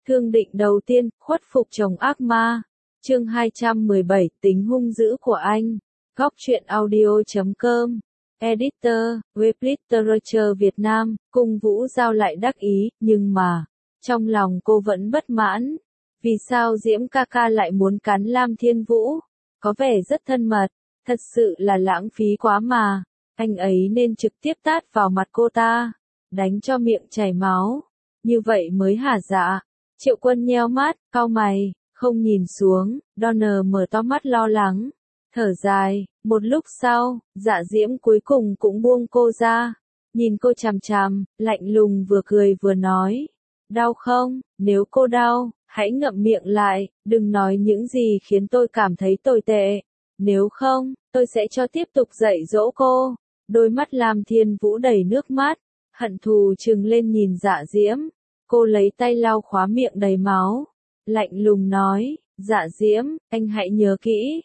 Thương định đầu tiên, khuất phục chồng ác ma. Chương 217, tính hung dữ của anh. Góc truyện audio.com. Editor, Web Literature Việt Nam, Cung Vũ Giao lại đắc ý, nhưng mà, trong lòng cô vẫn bất mãn. Vì sao Diễm ca ca lại muốn cắn Lam Thiên Vũ? Có vẻ rất thân mật, thật sự là lãng phí quá mà. Anh ấy nên trực tiếp tát vào mặt cô ta, đánh cho miệng chảy máu. Như vậy mới hả dạ? Triệu Quân nheo mắt, cau mày, không nhìn xuống. Donner mở to mắt lo lắng, thở dài. Một lúc sau, Dạ Diễm cuối cùng cũng buông cô ra, nhìn cô chằm chằm, lạnh lùng vừa cười vừa nói. Đau không? Nếu cô đau, hãy ngậm miệng lại, đừng nói những gì khiến tôi cảm thấy tồi tệ. Nếu không, tôi sẽ cho tiếp tục dạy dỗ cô. Đôi mắt Lam Thiên Vũ đầy nước mắt, hận thù trừng lên nhìn Dạ Diễm. Cô lấy tay lau khóa miệng đầy máu, lạnh lùng nói, Dạ Diễm, anh hãy nhớ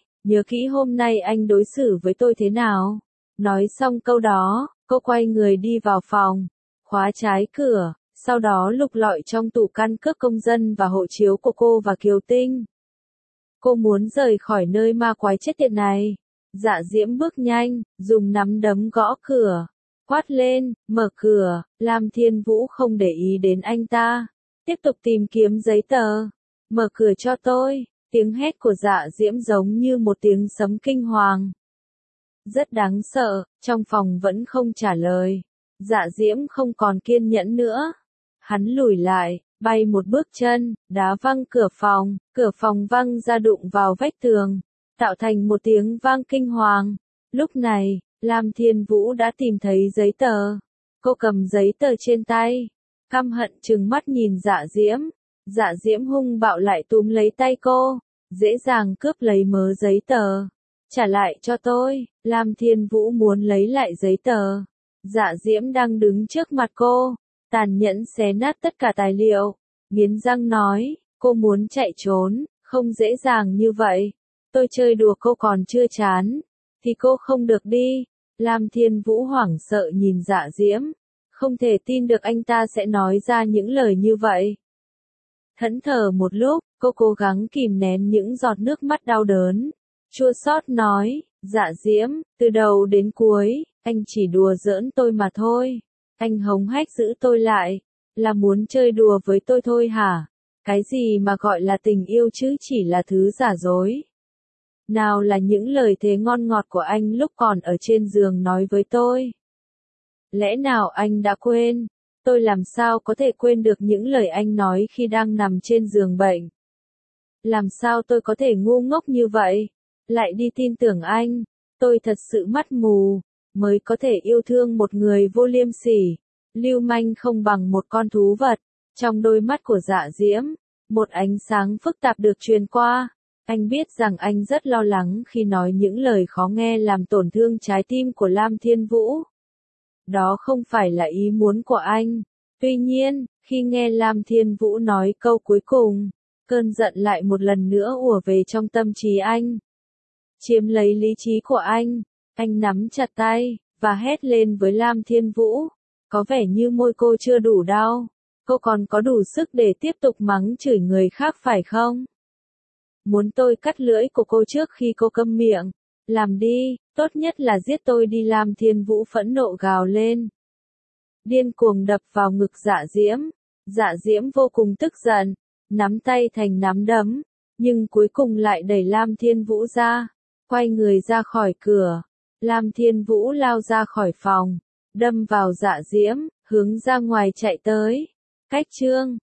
kỹ hôm nay anh đối xử với tôi thế nào. Nói xong câu đó, cô quay người đi vào phòng, khóa trái cửa, sau đó lục lọi trong tủ căn cước công dân và hộ chiếu của cô và Kiều Tinh. Cô muốn rời khỏi nơi ma quái chết tiệt này. Dạ Diễm bước nhanh, dùng nắm đấm gõ cửa, quát lên, mở cửa. Lam Thiên Vũ không để ý đến anh ta, tiếp tục tìm kiếm giấy tờ. Mở cửa cho tôi. Tiếng hét của Dạ Diễm giống như một tiếng sấm kinh hoàng. Rất đáng sợ, trong phòng vẫn không trả lời. Dạ Diễm không còn kiên nhẫn nữa. Hắn lùi lại, bay một bước chân, đá văng cửa phòng văng ra đụng vào vách tường, tạo thành một tiếng vang kinh hoàng. Lúc này, Lam Thiên Vũ đã tìm thấy giấy tờ. Cô cầm giấy tờ trên tay, căm hận trừng mắt nhìn Dạ Diễm. Dạ Diễm hung bạo lại túm lấy tay cô, dễ dàng cướp lấy mớ giấy tờ. Trả lại cho tôi. Lam Thiên Vũ muốn lấy lại giấy tờ. Dạ Diễm đang đứng trước mặt cô, tàn nhẫn xé nát tất cả tài liệu, nghiến răng nói, cô muốn chạy trốn, không dễ dàng như vậy. Tôi chơi đùa cô còn chưa chán, thì cô không được đi. Lam Thiên Vũ hoảng sợ nhìn Dạ Diễm, không thể tin được anh ta sẽ nói ra những lời như vậy. Thẫn thờ một lúc, cô cố gắng kìm nén những giọt nước mắt đau đớn, chua xót nói, Dạ Diễm, từ đầu đến cuối, anh chỉ đùa giỡn tôi mà thôi. Anh hống hách giữ tôi lại, là muốn chơi đùa với tôi thôi hả? Cái gì mà gọi là tình yêu chứ chỉ là thứ giả dối. Nào là những lời thề ngon ngọt của anh lúc còn ở trên giường nói với tôi. Lẽ nào anh đã quên? Tôi làm sao có thể quên được những lời anh nói khi đang nằm trên giường bệnh? Làm sao tôi có thể ngu ngốc như vậy? Lại đi tin tưởng anh? Tôi thật sự mắt mù, mới có thể yêu thương một người vô liêm sỉ, lưu manh không bằng một con thú vật. Trong đôi mắt của Dạ Diễm, một ánh sáng phức tạp được truyền qua. Anh biết rằng anh rất lo lắng khi nói những lời khó nghe làm tổn thương trái tim của Lam Thiên Vũ. Đó không phải là ý muốn của anh. Tuy nhiên, khi nghe Lam Thiên Vũ nói câu cuối cùng, cơn giận lại một lần nữa ùa về trong tâm trí anh, chiếm lấy lý trí của anh. Anh nắm chặt tay, và hét lên với Lam Thiên Vũ. Có vẻ như môi cô chưa đủ đau. Cô còn có đủ sức để tiếp tục mắng chửi người khác phải không? Muốn tôi cắt lưỡi của cô trước khi cô câm miệng? Làm đi, tốt nhất là giết tôi đi. Lam Thiên Vũ phẫn nộ gào lên, điên cuồng đập vào ngực Dạ Diễm. Dạ Diễm vô cùng tức giận, nắm tay thành nắm đấm, nhưng cuối cùng lại đẩy Lam Thiên Vũ ra, quay người ra khỏi cửa. Lam Thiên Vũ lao ra khỏi phòng, đâm vào Dạ Diễm, hướng ra ngoài chạy tới. Cách chương